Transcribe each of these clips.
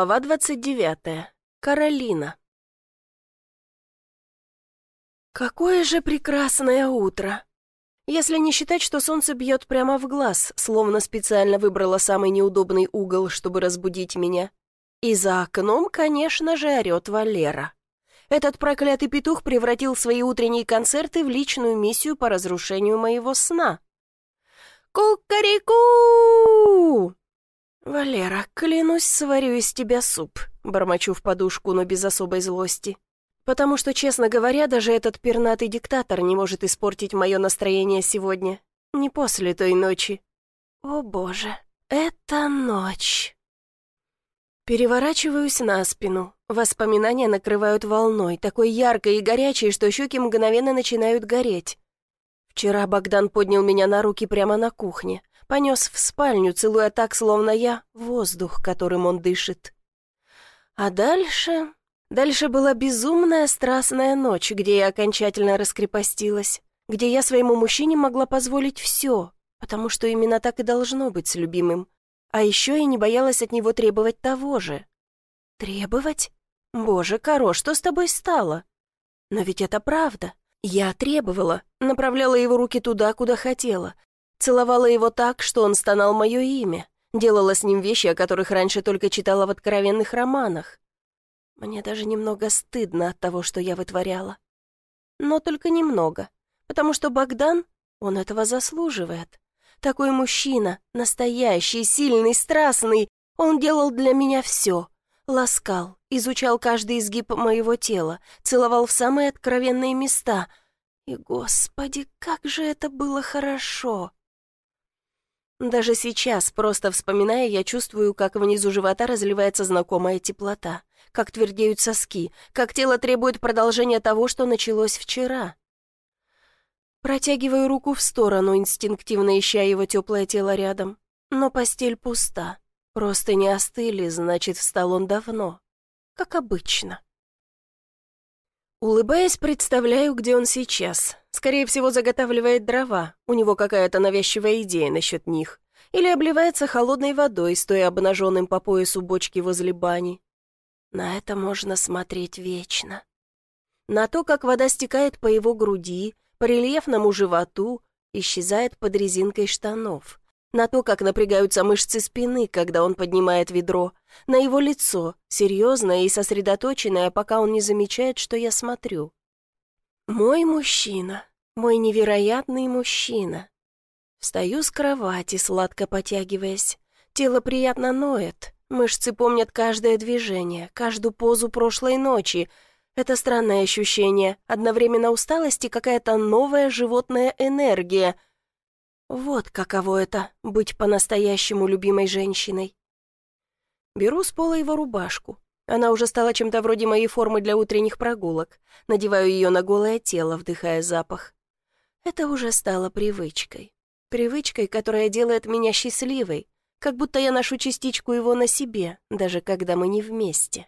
Глава 29. Каролина. Какое же прекрасное утро! Если не считать, что солнце бьет прямо в глаз, словно специально выбрало самый неудобный угол, чтобы разбудить меня. И за окном, конечно же, орет Валера. Этот проклятый петух превратил свои утренние концерты в личную миссию по разрушению моего сна. «Ку-ка-ри-ку!» «Валера, клянусь, сварю из тебя суп», — бормочу в подушку, но без особой злости. Потому что, честно говоря, даже этот пернатый диктатор не может испортить мое настроение сегодня. Не после той ночи. О боже, это ночь. Переворачиваюсь на спину. Воспоминания накрывают волной, такой яркой и горячей, что щеки мгновенно начинают гореть. Вчера Богдан поднял меня на руки прямо на кухне. Понес в спальню, целуя так, словно я воздух, которым он дышит. А дальше была безумная страстная ночь, где я окончательно раскрепостилась, где я своему мужчине могла позволить все, потому что именно так и должно быть с любимым. А еще я не боялась от него требовать того же. Требовать? Боже, Каро, что с тобой стало? Но ведь это правда. Я требовала, направляла его руки туда, куда хотела. Целовала его так, что он стонал мое имя. Делала с ним вещи, о которых раньше только читала в откровенных романах. Мне даже немного стыдно от того, что я вытворяла. Но только немного, потому что Богдан, он этого заслуживает. Такой мужчина, настоящий, сильный, страстный, он делал для меня все. Ласкал, изучал каждый изгиб моего тела, целовал в самые откровенные места. И, Господи, как же это было хорошо! Даже сейчас, просто вспоминая, я чувствую, как внизу живота разливается знакомая теплота, как твердеют соски, как тело требует продолжения того, что началось вчера. Протягиваю руку в сторону, инстинктивно ища его теплое тело рядом. Но постель пуста. Простыни остыли, значит, встал он давно. Как обычно. Улыбаясь, представляю, где он сейчас. Скорее всего, заготавливает дрова. У него какая-то навязчивая идея насчет них. Или обливается холодной водой, стоя обнаженным по поясу бочки возле бани. На это можно смотреть вечно. На то, как вода стекает по его груди, по рельефному животу, исчезает под резинкой штанов. На то, как напрягаются мышцы спины, когда он поднимает ведро, на его лицо, серьезное и сосредоточенное, пока он не замечает, что я смотрю. Мой мужчина, мой невероятный мужчина. Встаю с кровати, сладко потягиваясь. Тело приятно ноет, мышцы помнят каждое движение, каждую позу прошлой ночи. Это странное ощущение, одновременно усталость и какая-то новая животная энергия. Вот каково это — быть по-настоящему любимой женщиной. Беру с пола его рубашку. Она уже стала чем-то вроде моей формы для утренних прогулок. Надеваю ее на голое тело, вдыхая запах. Это уже стало привычкой. Привычкой, которая делает меня счастливой, как будто я ношу частичку его на себе, даже когда мы не вместе.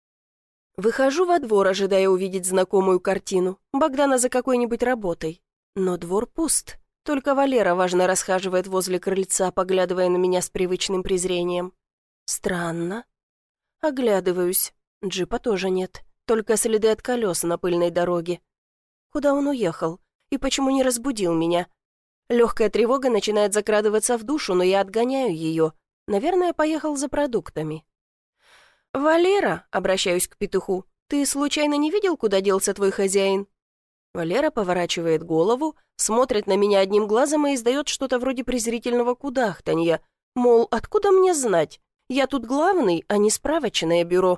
Выхожу во двор, ожидая увидеть знакомую картину. Богдана за какой-нибудь работой. Но двор пуст. Только Валера важно расхаживает возле крыльца, поглядывая на меня с привычным презрением. Странно. Оглядываюсь. Джипа тоже нет. Только следы от колес на пыльной дороге. Куда он уехал? И почему не разбудил меня? Легкая тревога начинает закрадываться в душу, но я отгоняю ее. Наверное, поехал за продуктами. «Валера», — обращаюсь к петуху, — «ты случайно не видел, куда делся твой хозяин?» Валера поворачивает голову, смотрит на меня одним глазом и издает что-то вроде презрительного кудахтанья. Мол, откуда мне знать? Я тут главный, а не справочное бюро.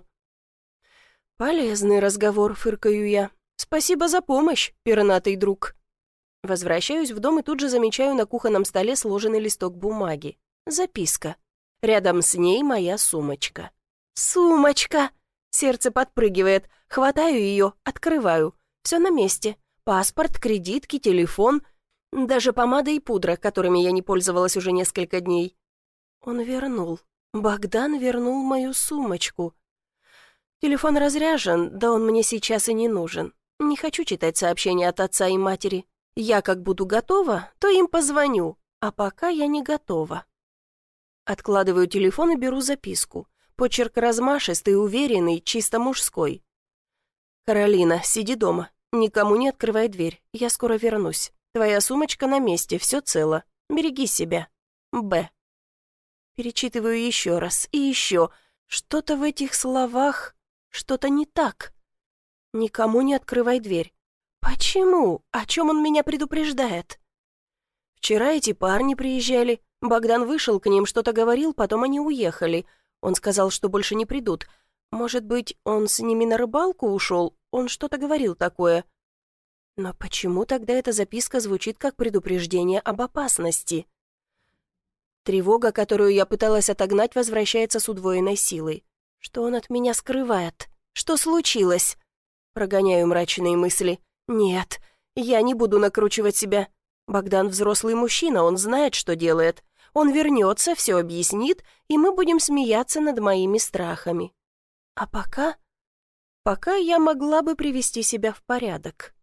«Полезный разговор», — фыркаю я. «Спасибо за помощь, пернатый друг». Возвращаюсь в дом и тут же замечаю на кухонном столе сложенный листок бумаги. Записка. Рядом с ней моя сумочка. «Сумочка!» Сердце подпрыгивает. Хватаю ее, открываю. Все на месте. Паспорт, кредитки, телефон. Даже помада и пудра, которыми я не пользовалась уже несколько дней. Он вернул. Богдан вернул мою сумочку. Телефон разряжен, да он мне сейчас и не нужен. Не хочу читать сообщения от отца и матери. Я как буду готова, то им позвоню, а пока я не готова. Откладываю телефон и беру записку. Почерк размашистый, уверенный, чисто мужской. «Каролина, сиди дома. Никому не открывай дверь. Я скоро вернусь. Твоя сумочка на месте, все цело. Береги себя. Б». Перечитываю еще раз и еще. Что-то в этих словах, что-то не так. «Никому не открывай дверь». Почему? О чем он меня предупреждает? Вчера эти парни приезжали. Богдан вышел к ним, что-то говорил, потом они уехали. Он сказал, что больше не придут. Может быть, он с ними на рыбалку ушел? Он что-то говорил такое. Но почему тогда эта записка звучит как предупреждение об опасности? Тревога, которую я пыталась отогнать, возвращается с удвоенной силой. Что он от меня скрывает? Что случилось? Прогоняю мрачные мысли. Нет, я не буду накручивать себя. Богдан взрослый мужчина, он знает, что делает. Он вернется, все объяснит, и мы будем смеяться над моими страхами. А пока я могла бы привести себя в порядок.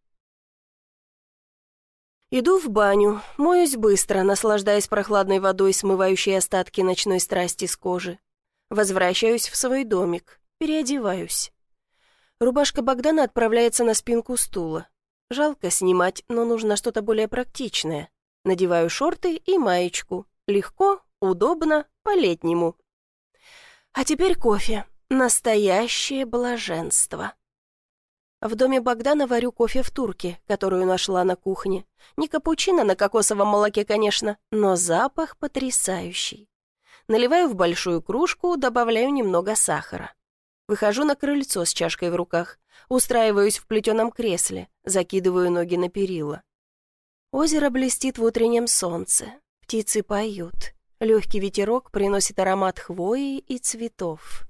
Иду в баню, моюсь быстро, наслаждаясь прохладной водой, смывающей остатки ночной страсти с кожи. Возвращаюсь в свой домик, переодеваюсь. Рубашка Богдана отправляется на спинку стула. Жалко снимать, но нужно что-то более практичное. Надеваю шорты и маечку. Легко, удобно, по-летнему. А теперь кофе. Настоящее блаженство. В доме Богдана варю кофе в турке, которую нашла на кухне. Не капучино на кокосовом молоке, конечно, но запах потрясающий. Наливаю в большую кружку, добавляю немного сахара. Выхожу на крыльцо с чашкой в руках, устраиваюсь в плетеном кресле, закидываю ноги на перила. Озеро блестит в утреннем солнце, птицы поют, легкий ветерок приносит аромат хвои и цветов.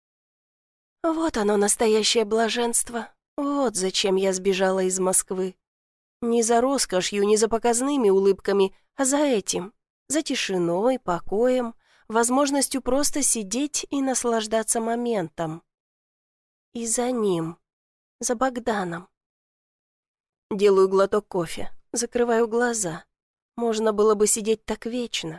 Вот оно, настоящее блаженство. Вот зачем я сбежала из Москвы. Не за роскошью, не за показными улыбками, а за этим, за тишиной, покоем, возможностью просто сидеть и наслаждаться моментом. И за ним, за Богданом. Делаю глоток кофе, закрываю глаза. Можно было бы сидеть так вечно.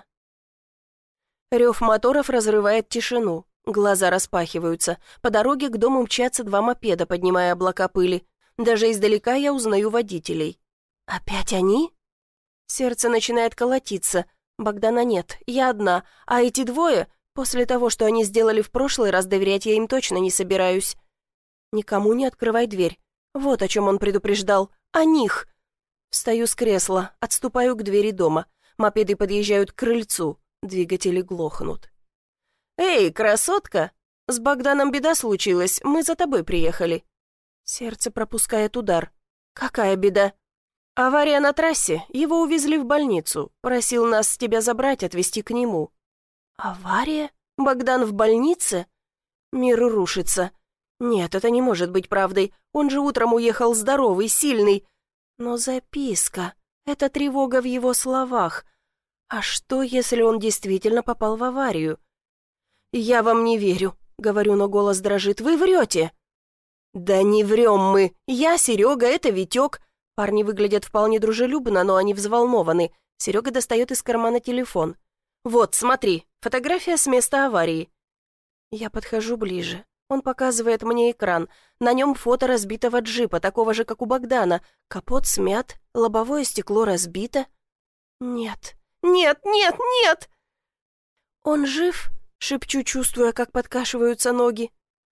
Рев моторов разрывает тишину. Глаза распахиваются. По дороге к дому мчатся два мопеда, поднимая облака пыли. Даже издалека я узнаю водителей. Опять они? Сердце начинает колотиться. Богдана нет, я одна. А эти двое, после того, что они сделали в прошлый раз, доверять я им точно не собираюсь. Никому не открывай дверь. Вот о чем он предупреждал. О них. Встаю с кресла, отступаю к двери дома. Мопеды подъезжают к крыльцу. Двигатели глохнут. «Эй, красотка! С Богданом беда случилась, мы за тобой приехали». Сердце пропускает удар. «Какая беда?» «Авария на трассе, его увезли в больницу. Просил нас тебя забрать, отвезти к нему». «Авария? Богдан в больнице?» Мир рушится. Нет, это не может быть правдой. Он же утром уехал здоровый, сильный. Но записка. Это тревога в его словах. А что, если он действительно попал в аварию? «Я вам не верю», — говорю, но голос дрожит. «Вы врете». «Да не врем мы. Я, Серега, это Витек». Парни выглядят вполне дружелюбно, но они взволнованы. Серега достает из кармана телефон. «Вот, смотри, фотография с места аварии». Я подхожу ближе. Он показывает мне экран. На нем фото разбитого джипа, такого же, как у Богдана. Капот смят, лобовое стекло разбито. «Нет, нет, нет, нет!» «Он жив?» — шепчу, чувствуя, как подкашиваются ноги.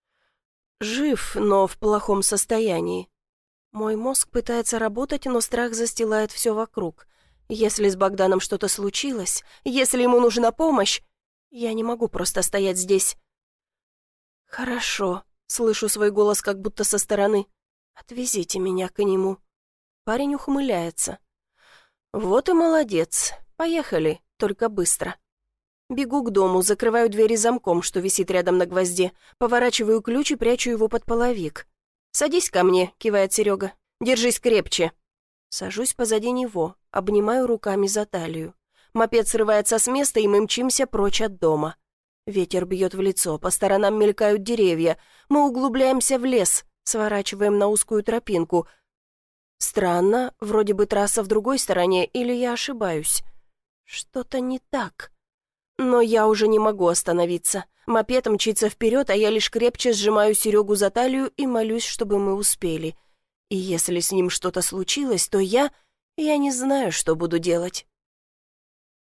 «Жив, но в плохом состоянии». Мой мозг пытается работать, но страх застилает все вокруг. Если с Богданом что-то случилось, если ему нужна помощь, я не могу просто стоять здесь. «Хорошо», — слышу свой голос как будто со стороны. «Отвезите меня к нему». Парень ухмыляется. «Вот и молодец. Поехали, только быстро». Бегу к дому, закрываю двери замком, что висит рядом на гвозде, поворачиваю ключ и прячу его под половик. «Садись ко мне», — кивает Серега. «Держись крепче». Сажусь позади него, обнимаю руками за талию. Мопед срывается с места, и мы мчимся прочь от дома. Ветер бьет в лицо, по сторонам мелькают деревья. Мы углубляемся в лес, сворачиваем на узкую тропинку. Странно, вроде бы трасса в другой стороне, или я ошибаюсь? Что-то не так. Но я уже не могу остановиться. Мопед мчится вперед, а я лишь крепче сжимаю Серегу за талию и молюсь, чтобы мы успели. И если с ним что-то случилось, то я не знаю, что буду делать.